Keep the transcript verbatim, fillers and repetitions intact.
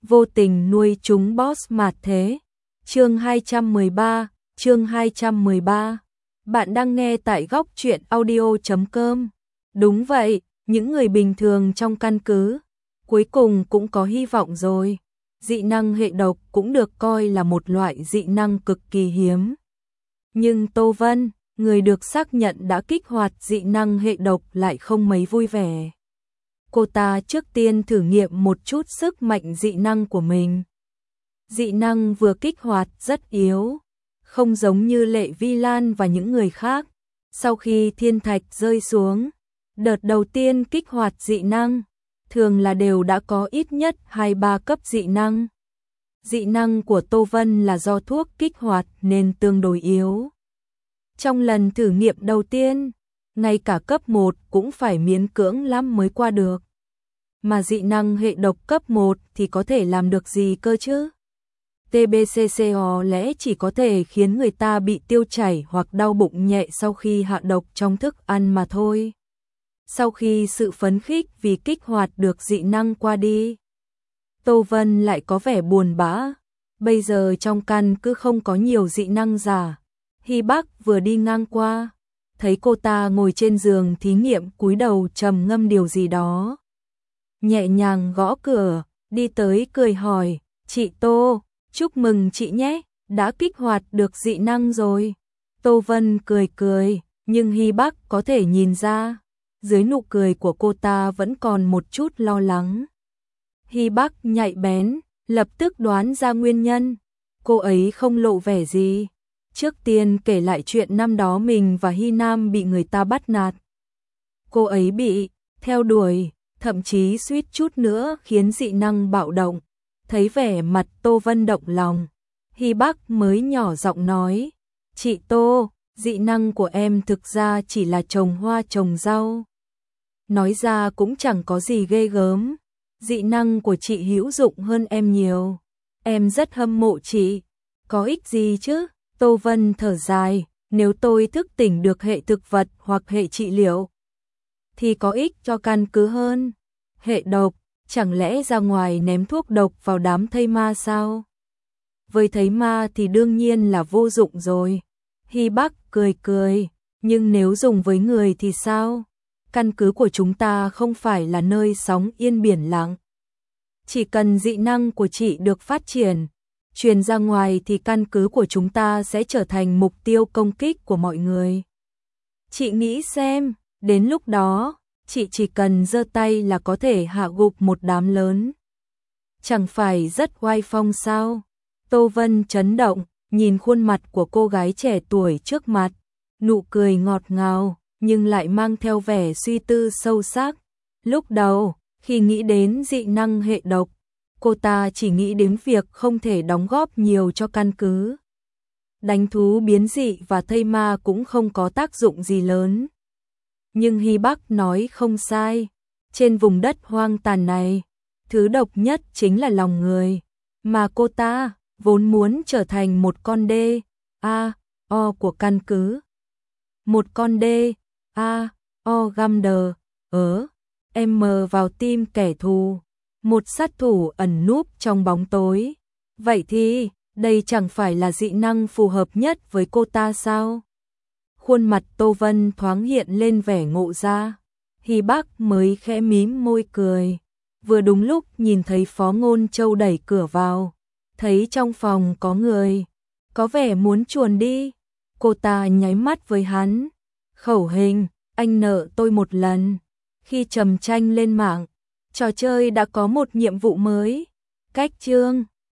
vô tình nuôi chúng boss mạt thế. Chương hai trăm mười ba, chương hai trăm mười ba. Bạn đang nghe tại góc truyện audio chấm com. Đúng vậy, những người bình thường trong căn cứ cuối cùng cũng có hy vọng rồi. Dị năng hệ độc cũng được coi là một loại dị năng cực kỳ hiếm. Nhưng Tô Vân, người được xác nhận đã kích hoạt dị năng hệ độc lại không mấy vui vẻ. Cô ta trước tiên thử nghiệm một chút sức mạnh dị năng của mình. Dị năng vừa kích hoạt rất yếu, không giống như Lệ Vi Lan và những người khác. Sau khi thiên thạch rơi xuống, đợt đầu tiên kích hoạt dị năng, thường là đều đã có ít nhất hai ba cấp dị năng. Dị năng của Tô Vân là do thuốc kích hoạt nên tương đối yếu. Trong lần thử nghiệm đầu tiên, ngay cả cấp một cũng phải miễn cưỡng lắm mới qua được. Mà dị năng hệ độc cấp một thì có thể làm được gì cơ chứ? tê bê xê xê có lẽ chỉ có thể khiến người ta bị tiêu chảy hoặc đau bụng nhẹ sau khi hạ độc trong thức ăn mà thôi. Sau khi sự phấn khích vì kích hoạt được dị năng qua đi, Tô Vân lại có vẻ buồn bã. Bây giờ trong căn cứ không có nhiều dị năng giả. Hy Bắc vừa đi ngang qua, thấy cô ta ngồi trên giường thí nghiệm cúi đầu trầm ngâm điều gì đó. Nhẹ nhàng gõ cửa, đi tới cười hỏi, chị Tô, chúc mừng chị nhé, đã kích hoạt được dị năng rồi. Tô Vân cười cười, nhưng Hy Bắc có thể nhìn ra, dưới nụ cười của cô ta vẫn còn một chút lo lắng. Hy Bắc nhạy bén, lập tức đoán ra nguyên nhân. Cô ấy không lộ vẻ gì. Trước tiên kể lại chuyện năm đó mình và Hy Nam bị người ta bắt nạt. Cô ấy bị theo đuổi, thậm chí suýt chút nữa khiến dị năng bạo động. Thấy vẻ mặt Tô Vân động lòng, Hy Bắc mới nhỏ giọng nói, chị Tô, dị năng của em thực ra chỉ là trồng hoa trồng rau. Nói ra cũng chẳng có gì ghê gớm, dị năng của chị hữu dụng hơn em nhiều. Em rất hâm mộ chị, có ích gì chứ? Tô Vân thở dài, nếu tôi thức tỉnh được hệ thực vật hoặc hệ trị liệu, thì có ích cho căn cứ hơn. Hệ độc, chẳng lẽ ra ngoài ném thuốc độc vào đám thây ma sao? Với thây ma thì đương nhiên là vô dụng rồi. Hy Bắc cười cười, nhưng nếu dùng với người thì sao? Căn cứ của chúng ta không phải là nơi sóng yên biển lặng. Chỉ cần dị năng của chị được phát triển, truyền ra ngoài thì căn cứ của chúng ta sẽ trở thành mục tiêu công kích của mọi người. Chị nghĩ xem, đến lúc đó, chị chỉ cần giơ tay là có thể hạ gục một đám lớn. Chẳng phải rất oai phong sao? Tô Vân chấn động, nhìn khuôn mặt của cô gái trẻ tuổi trước mặt, nụ cười ngọt ngào, nhưng lại mang theo vẻ suy tư sâu sắc. Lúc đầu, khi nghĩ đến dị năng hệ độc, cô ta chỉ nghĩ đến việc không thể đóng góp nhiều cho căn cứ. Đánh thú biến dị và thây ma cũng không có tác dụng gì lớn. Nhưng Hy Bắc nói không sai, trên vùng đất hoang tàn này, thứ độc nhất chính là lòng người, mà cô ta vốn muốn trở thành một con đê, a, o của căn cứ. Một con đê, a, o găm đờ, ớ, em mờ vào tim kẻ thù, một sát thủ ẩn núp trong bóng tối. Vậy thì, đây chẳng phải là dị năng phù hợp nhất với cô ta sao? Khuôn mặt Tô Vân thoáng hiện lên vẻ ngộ ra. Hy Bắc mới khẽ mím môi cười. Vừa đúng lúc nhìn thấy Phó Ngôn Châu đẩy cửa vào, thấy trong phòng có người, có vẻ muốn chuồn đi. Cô ta nháy mắt với hắn. Khẩu hình, anh nợ tôi một lần. Khi trầm tranh lên mạng, trò chơi đã có một nhiệm vụ mới. Cách chương